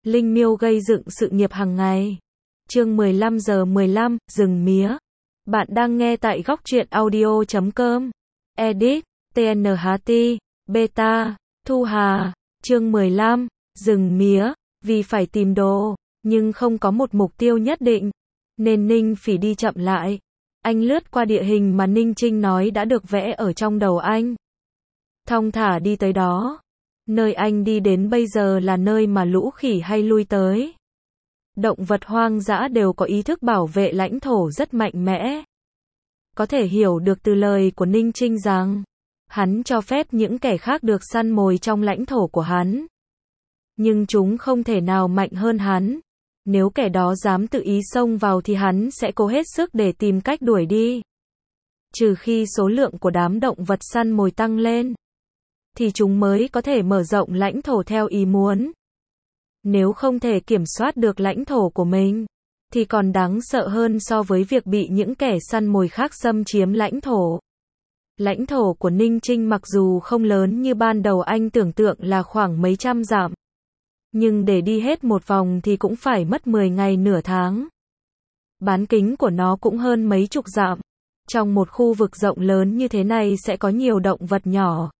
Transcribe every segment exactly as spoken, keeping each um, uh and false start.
Linh Miêu gây dựng sự nghiệp hàng ngày. Chương mười lăm giờ mười lăm, rừng mía. Bạn đang nghe tại góc truyện audio chấm com. Edit, tê en hát tê, Beta, Thu Hà. Chương mười lăm, rừng mía. Vì phải tìm đồ, nhưng không có một mục tiêu nhất định, nên Ninh Phỉ đi chậm lại. Anh lướt qua địa hình mà Ninh Trinh nói đã được vẽ ở trong đầu anh. Thong thả đi tới đó. Nơi anh đi đến bây giờ là nơi mà lũ khỉ hay lui tới. Động vật hoang dã đều có ý thức bảo vệ lãnh thổ rất mạnh mẽ. Có thể hiểu được từ lời của Ninh Trinh rằng, hắn cho phép những kẻ khác được săn mồi trong lãnh thổ của hắn. Nhưng chúng không thể nào mạnh hơn hắn. Nếu kẻ đó dám tự ý xông vào thì hắn sẽ cố hết sức để tìm cách đuổi đi. Trừ khi số lượng của đám động vật săn mồi tăng lên, thì chúng mới có thể mở rộng lãnh thổ theo ý muốn. Nếu không thể kiểm soát được lãnh thổ của mình, thì còn đáng sợ hơn so với việc bị những kẻ săn mồi khác xâm chiếm lãnh thổ. Lãnh thổ của Ninh Trinh mặc dù không lớn như ban đầu anh tưởng tượng là khoảng mấy trăm dặm, nhưng để đi hết một vòng thì cũng phải mất mười ngày nửa tháng. Bán kính của nó cũng hơn mấy chục dặm. Trong một khu vực rộng lớn như thế này sẽ có nhiều động vật nhỏ.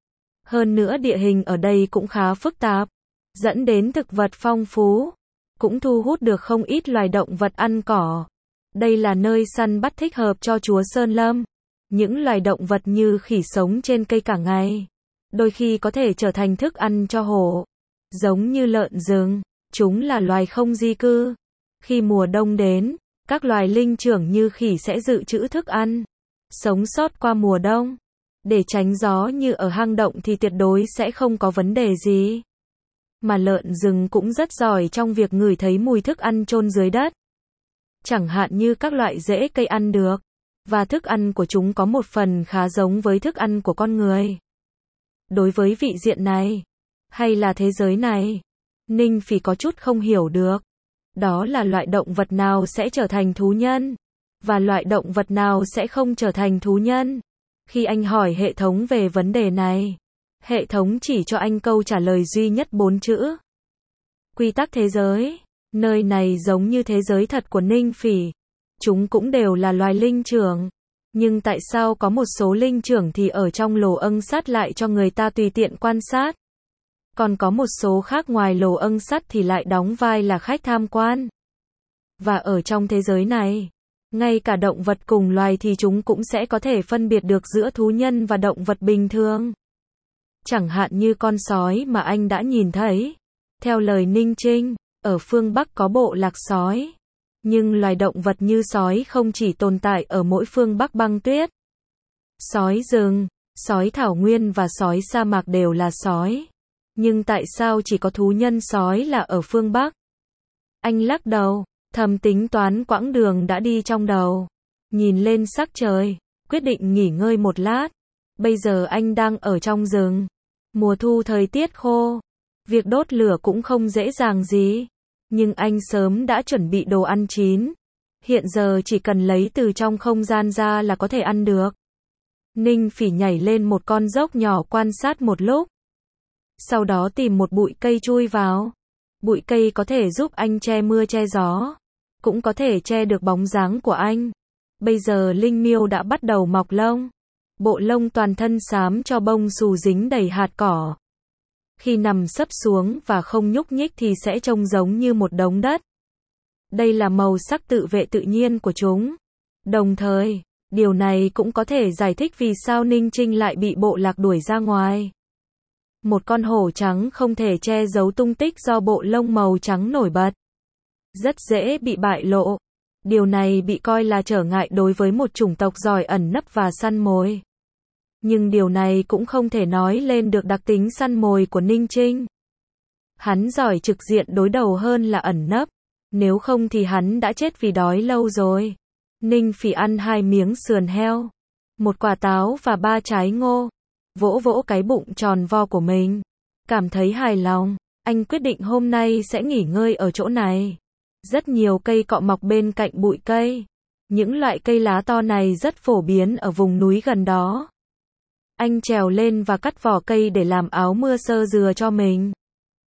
Hơn nữa địa hình ở đây cũng khá phức tạp, dẫn đến thực vật phong phú, cũng thu hút được không ít loài động vật ăn cỏ. Đây là nơi săn bắt thích hợp cho chúa Sơn Lâm. Những loài động vật như khỉ sống trên cây cả ngày, đôi khi có thể trở thành thức ăn cho hổ. Giống như lợn rừng, chúng là loài không di cư. Khi mùa đông đến, các loài linh trưởng như khỉ sẽ dự trữ thức ăn, sống sót qua mùa đông. Để tránh gió như ở hang động thì tuyệt đối sẽ không có vấn đề gì. Mà lợn rừng cũng rất giỏi trong việc ngửi thấy mùi thức ăn chôn dưới đất. Chẳng hạn như các loại rễ cây ăn được. Và thức ăn của chúng có một phần khá giống với thức ăn của con người. Đối với vị diện này, hay là thế giới này, Ninh Phỉ có chút không hiểu được. Đó là loại động vật nào sẽ trở thành thú nhân, và loại động vật nào sẽ không trở thành thú nhân. Khi anh hỏi hệ thống về vấn đề này, hệ thống chỉ cho anh câu trả lời duy nhất bốn chữ. Quy tắc thế giới. Nơi này giống như thế giới thật của Ninh Phỉ. Chúng cũng đều là loài linh trưởng. Nhưng tại sao có một số linh trưởng thì ở trong lồ âng sắt lại cho người ta tùy tiện quan sát? Còn có một số khác ngoài lồ âng sắt thì lại đóng vai là khách tham quan. Và ở trong thế giới này, ngay cả động vật cùng loài thì chúng cũng sẽ có thể phân biệt được giữa thú nhân và động vật bình thường. Chẳng hạn như con sói mà anh đã nhìn thấy. Theo lời Ninh Trinh, ở phương Bắc có bộ lạc sói. Nhưng loài động vật như sói không chỉ tồn tại ở mỗi phương Bắc băng tuyết. Sói rừng, sói thảo nguyên và sói sa mạc đều là sói. Nhưng tại sao chỉ có thú nhân sói là ở phương Bắc? Anh lắc đầu, thầm tính toán quãng đường đã đi trong đầu. Nhìn lên sắc trời, quyết định nghỉ ngơi một lát. Bây giờ anh đang ở trong rừng. Mùa thu thời tiết khô. Việc đốt lửa cũng không dễ dàng gì. Nhưng anh sớm đã chuẩn bị đồ ăn chín. Hiện giờ chỉ cần lấy từ trong không gian ra là có thể ăn được. Ninh Phỉ nhảy lên một con dốc nhỏ quan sát một lúc. Sau đó tìm một bụi cây chui vào. Bụi cây có thể giúp anh che mưa che gió, cũng có thể che được bóng dáng của anh. Bây giờ Linh Miêu đã bắt đầu mọc lông. Bộ lông toàn thân xám cho bông xù dính đầy hạt cỏ. Khi nằm sấp xuống và không nhúc nhích thì sẽ trông giống như một đống đất. Đây là màu sắc tự vệ tự nhiên của chúng. Đồng thời, điều này cũng có thể giải thích vì sao Ninh Trinh lại bị bộ lạc đuổi ra ngoài. Một con hổ trắng không thể che giấu tung tích do bộ lông màu trắng nổi bật. Rất dễ bị bại lộ. Điều này bị coi là trở ngại đối với một chủng tộc giỏi ẩn nấp và săn mồi. Nhưng điều này cũng không thể nói lên được đặc tính săn mồi của Ninh Trinh. Hắn giỏi trực diện đối đầu hơn là ẩn nấp. Nếu không thì hắn đã chết vì đói lâu rồi. Ninh Phỉ ăn hai miếng sườn heo, một quả táo và ba trái ngô. Vỗ vỗ cái bụng tròn vo của mình. Cảm thấy hài lòng. Anh quyết định hôm nay sẽ nghỉ ngơi ở chỗ này. Rất nhiều cây cọ mọc bên cạnh bụi cây. Những loại cây lá to này rất phổ biến ở vùng núi gần đó. Anh trèo lên và cắt vỏ cây để làm áo mưa sơ dừa cho mình.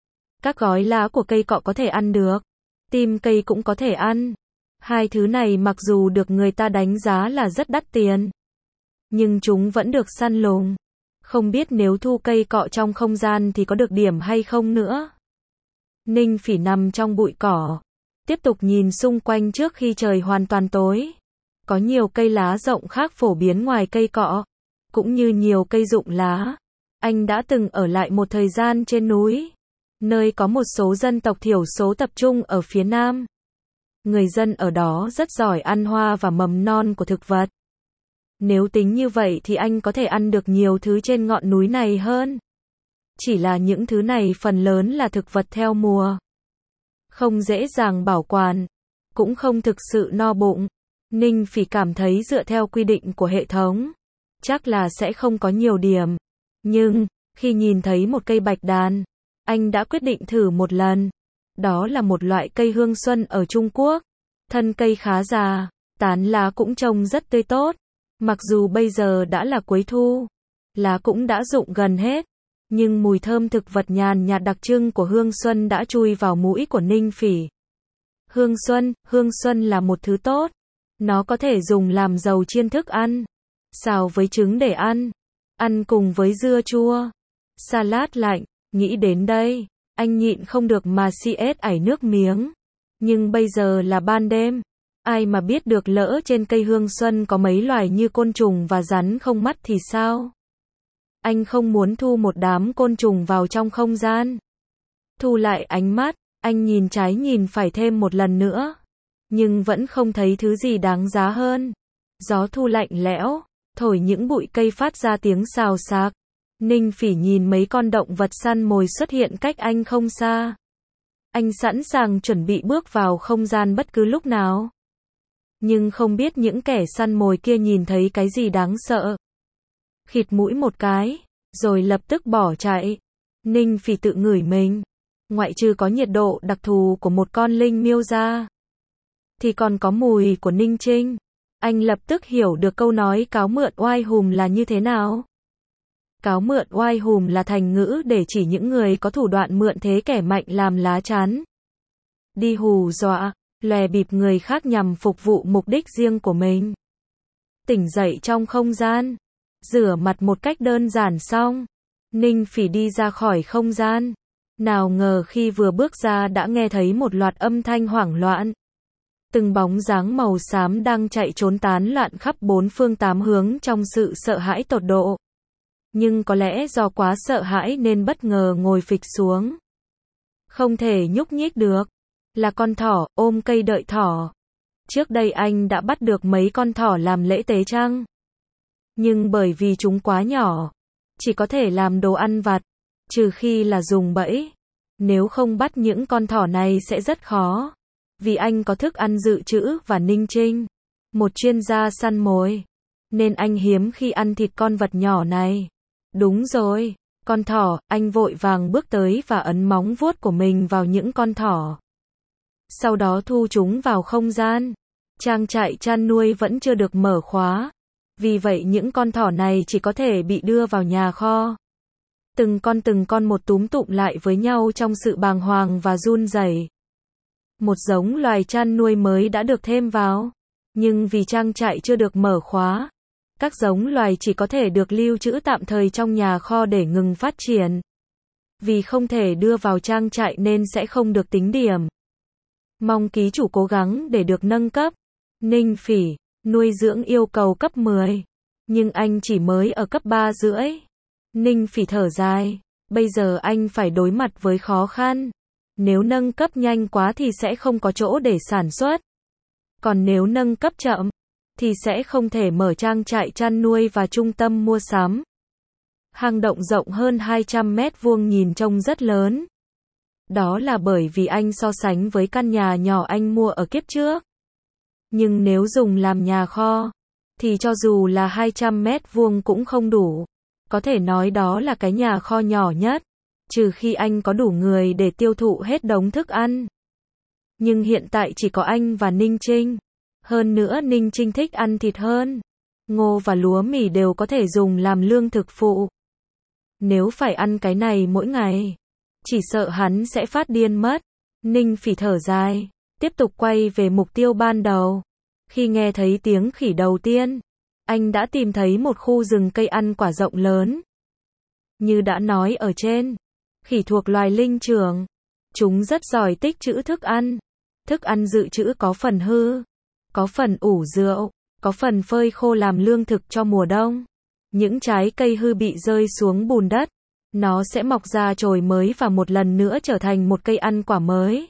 Các gói lá của cây cọ có thể ăn được. Tim cây cũng có thể ăn. Hai thứ này mặc dù được người ta đánh giá là rất đắt tiền, nhưng chúng vẫn được săn lùng. Không biết nếu thu cây cọ trong không gian thì có được điểm hay không nữa. Ninh Phỉ nằm trong bụi cỏ, tiếp tục nhìn xung quanh trước khi trời hoàn toàn tối. Có nhiều cây lá rộng khác phổ biến ngoài cây cọ, cũng như nhiều cây rụng lá. Anh đã từng ở lại một thời gian trên núi, nơi có một số dân tộc thiểu số tập trung ở phía nam. Người dân ở đó rất giỏi ăn hoa và mầm non của thực vật. Nếu tính như vậy thì anh có thể ăn được nhiều thứ trên ngọn núi này hơn. Chỉ là những thứ này phần lớn là thực vật theo mùa, không dễ dàng bảo quản, cũng không thực sự no bụng. Ninh Phỉ cảm thấy dựa theo quy định của hệ thống, chắc là sẽ không có nhiều điểm. Nhưng, khi nhìn thấy một cây bạch đàn, anh đã quyết định thử một lần. Đó là một loại cây hương xuân ở Trung Quốc. Thân cây khá già, tán lá cũng trông rất tươi tốt. Mặc dù bây giờ đã là cuối thu, lá cũng đã rụng gần hết, nhưng mùi thơm thực vật nhàn nhạt đặc trưng của hương xuân đã chui vào mũi của Ninh Phỉ. Hương xuân, hương xuân là một thứ tốt. Nó có thể dùng làm dầu chiên thức ăn, xào với trứng để ăn, ăn cùng với dưa chua, salad lạnh. Nghĩ đến đây, anh nhịn không được mà siết ảy nước miếng. Nhưng bây giờ là ban đêm, ai mà biết được lỡ trên cây hương xuân có mấy loài như côn trùng và rắn không mắt thì sao? Anh không muốn thu một đám côn trùng vào trong không gian. Thu lại ánh mắt, anh nhìn trái nhìn phải thêm một lần nữa, nhưng vẫn không thấy thứ gì đáng giá hơn. Gió thu lạnh lẽo, thổi những bụi cây phát ra tiếng xào xạc. Ninh Phỉ nhìn mấy con động vật săn mồi xuất hiện cách anh không xa. Anh sẵn sàng chuẩn bị bước vào không gian bất cứ lúc nào. Nhưng không biết những kẻ săn mồi kia nhìn thấy cái gì đáng sợ. Khịt mũi một cái, rồi lập tức bỏ chạy. Ninh Phỉ tự ngửi mình. Ngoại trừ có nhiệt độ đặc thù của một con linh miêu ra, thì còn có mùi của Ninh Trinh. Anh lập tức hiểu được câu nói cáo mượn oai hùm là như thế nào. Cáo mượn oai hùm là thành ngữ để chỉ những người có thủ đoạn mượn thế kẻ mạnh làm lá chắn, đi hù dọa, lè bịp người khác nhằm phục vụ mục đích riêng của mình. Tỉnh dậy trong không gian, rửa mặt một cách đơn giản xong, Ninh Phỉ đi ra khỏi không gian. Nào ngờ khi vừa bước ra đã nghe thấy một loạt âm thanh hoảng loạn. Từng bóng dáng màu xám đang chạy trốn tán loạn khắp bốn phương tám hướng trong sự sợ hãi tột độ. Nhưng có lẽ do quá sợ hãi nên bất ngờ ngồi phịch xuống. Không thể nhúc nhích được. Là con thỏ, ôm cây đợi thỏ. Trước đây anh đã bắt được mấy con thỏ làm lễ tế trăng. Nhưng bởi vì chúng quá nhỏ, chỉ có thể làm đồ ăn vặt, trừ khi là dùng bẫy. Nếu không bắt những con thỏ này sẽ rất khó. Vì anh có thức ăn dự trữ và Ninh Trinh, một chuyên gia săn mồi, nên anh hiếm khi ăn thịt con vật nhỏ này. Đúng rồi, con thỏ, anh vội vàng bước tới và ấn móng vuốt của mình vào những con thỏ. Sau đó thu chúng vào không gian. Trang trại chăn nuôi vẫn chưa được mở khóa. Vì vậy những con thỏ này chỉ có thể bị đưa vào nhà kho. Từng con từng con một túm tụm lại với nhau trong sự bàng hoàng và run rẩy. Một giống loài chăn nuôi mới đã được thêm vào. Nhưng vì trang trại chưa được mở khóa, các giống loài chỉ có thể được lưu trữ tạm thời trong nhà kho để ngừng phát triển. Vì không thể đưa vào trang trại nên sẽ không được tính điểm. Mong ký chủ cố gắng để được nâng cấp. Ninh Phỉ, nuôi dưỡng yêu cầu cấp mười. Nhưng anh chỉ mới ở cấp ba rưỡi. Ninh Phỉ thở dài. Bây giờ anh phải đối mặt với khó khăn. Nếu nâng cấp nhanh quá thì sẽ không có chỗ để sản xuất. Còn nếu nâng cấp chậm, thì sẽ không thể mở trang trại chăn nuôi và trung tâm mua sắm. Hang động rộng hơn hai trăm mét vuông nhìn trông rất lớn. Đó là bởi vì anh so sánh với căn nhà nhỏ anh mua ở kiếp trước. Nhưng nếu dùng làm nhà kho, thì cho dù là hai trăm mét vuông cũng không đủ. Có thể nói đó là cái nhà kho nhỏ nhất, trừ khi anh có đủ người để tiêu thụ hết đống thức ăn. Nhưng hiện tại chỉ có anh và Ninh Trinh. Hơn nữa Ninh Trinh thích ăn thịt hơn. Ngô và lúa mì đều có thể dùng làm lương thực phụ. Nếu phải ăn cái này mỗi ngày, Chỉ sợ hắn sẽ phát điên mất. Ninh Phỉ thở dài, tiếp tục quay về mục tiêu ban đầu. Khi nghe thấy tiếng khỉ đầu tiên, anh đã tìm thấy một khu rừng cây ăn quả rộng lớn. Như đã nói ở trên, khỉ thuộc loài linh trưởng. Chúng rất giỏi tích trữ thức ăn. Thức ăn dự trữ có phần hư, có phần ủ rượu, có phần phơi khô làm lương thực cho mùa đông. Những trái cây hư bị rơi xuống bùn đất, nó sẽ mọc ra chồi mới và một lần nữa trở thành một cây ăn quả mới.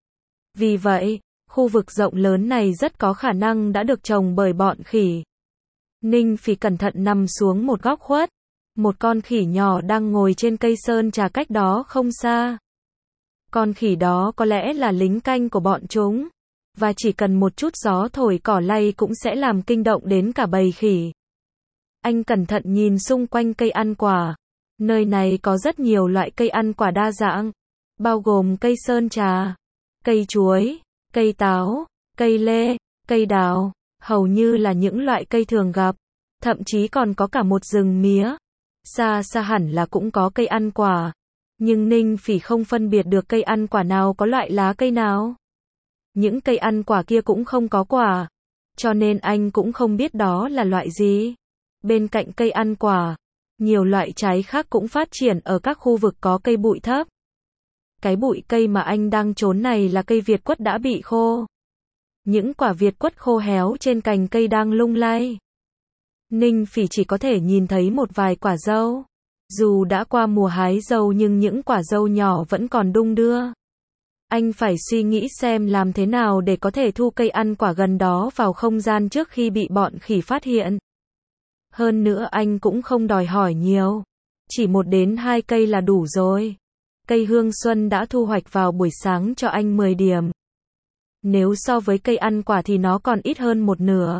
Vì vậy, khu vực rộng lớn này rất có khả năng đã được trồng bởi bọn khỉ. Ninh Phỉ cẩn thận nằm xuống một góc khuất. Một con khỉ nhỏ đang ngồi trên cây sơn trà cách đó không xa. Con khỉ đó có lẽ là lính canh của bọn chúng. Và chỉ cần một chút gió thổi cỏ lay cũng sẽ làm kinh động đến cả bầy khỉ. Anh cẩn thận nhìn xung quanh cây ăn quả. Nơi này có rất nhiều loại cây ăn quả đa dạng, bao gồm cây sơn trà, cây chuối, cây táo, cây lê, cây đào, hầu như là những loại cây thường gặp. Thậm chí còn có cả một rừng mía. Xa xa hẳn là cũng có cây ăn quả. Nhưng Ninh Phỉ không phân biệt được cây ăn quả nào có loại lá cây nào. Những cây ăn quả kia cũng không có quả. Cho nên anh cũng không biết đó là loại gì. Bên cạnh cây ăn quả, nhiều loại trái khác cũng phát triển ở các khu vực có cây bụi thấp. Cái bụi cây mà anh đang trốn này là cây Việt quất đã bị khô. Những quả Việt quất khô héo trên cành cây đang lung lay. Ninh Phỉ chỉ có thể nhìn thấy một vài quả dâu. Dù đã qua mùa hái dâu nhưng những quả dâu nhỏ vẫn còn đung đưa. Anh phải suy nghĩ xem làm thế nào để có thể thu cây ăn quả gần đó vào không gian trước khi bị bọn khỉ phát hiện. Hơn nữa anh cũng không đòi hỏi nhiều. Chỉ một đến hai cây là đủ rồi. Cây hương xuân đã thu hoạch vào buổi sáng cho anh mười điểm. Nếu so với cây ăn quả thì nó còn ít hơn một nửa.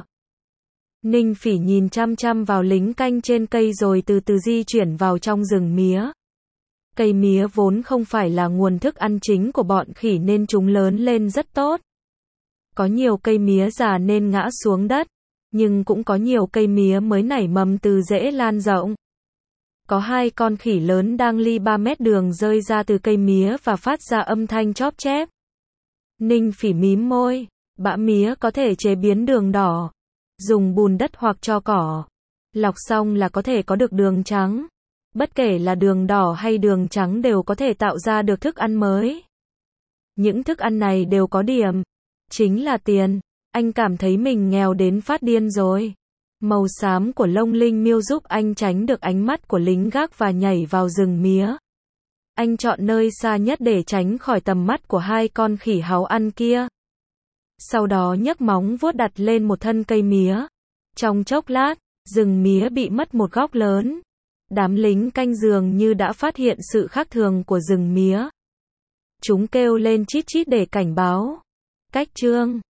Ninh Phỉ nhìn chăm chăm vào lính canh trên cây rồi từ từ di chuyển vào trong rừng mía. Cây mía vốn không phải là nguồn thức ăn chính của bọn khỉ nên chúng lớn lên rất tốt. Có nhiều cây mía già nên ngã xuống đất, nhưng cũng có nhiều cây mía mới nảy mầm từ rễ lan rộng. Có hai con khỉ lớn đang ly ba mét đường rơi ra từ cây mía và phát ra âm thanh chóp chép. Ninh Phỉ mím môi, bã mía có thể chế biến đường đỏ, dùng bùn đất hoặc cho cỏ. Lọc xong là có thể có được đường trắng. Bất kể là đường đỏ hay đường trắng đều có thể tạo ra được thức ăn mới. Những thức ăn này đều có điểm, chính là tiền. Anh cảm thấy mình nghèo đến phát điên rồi. Màu xám của lông linh miêu giúp anh tránh được ánh mắt của lính gác và nhảy vào rừng mía. Anh chọn nơi xa nhất để tránh khỏi tầm mắt của hai con khỉ háu ăn kia. Sau đó nhấc móng vuốt đặt lên một thân cây mía. Trong chốc lát, rừng mía bị mất một góc lớn. Đám lính canh dường như đã phát hiện sự khác thường của rừng mía. Chúng kêu lên chít chít để cảnh báo. Cách chương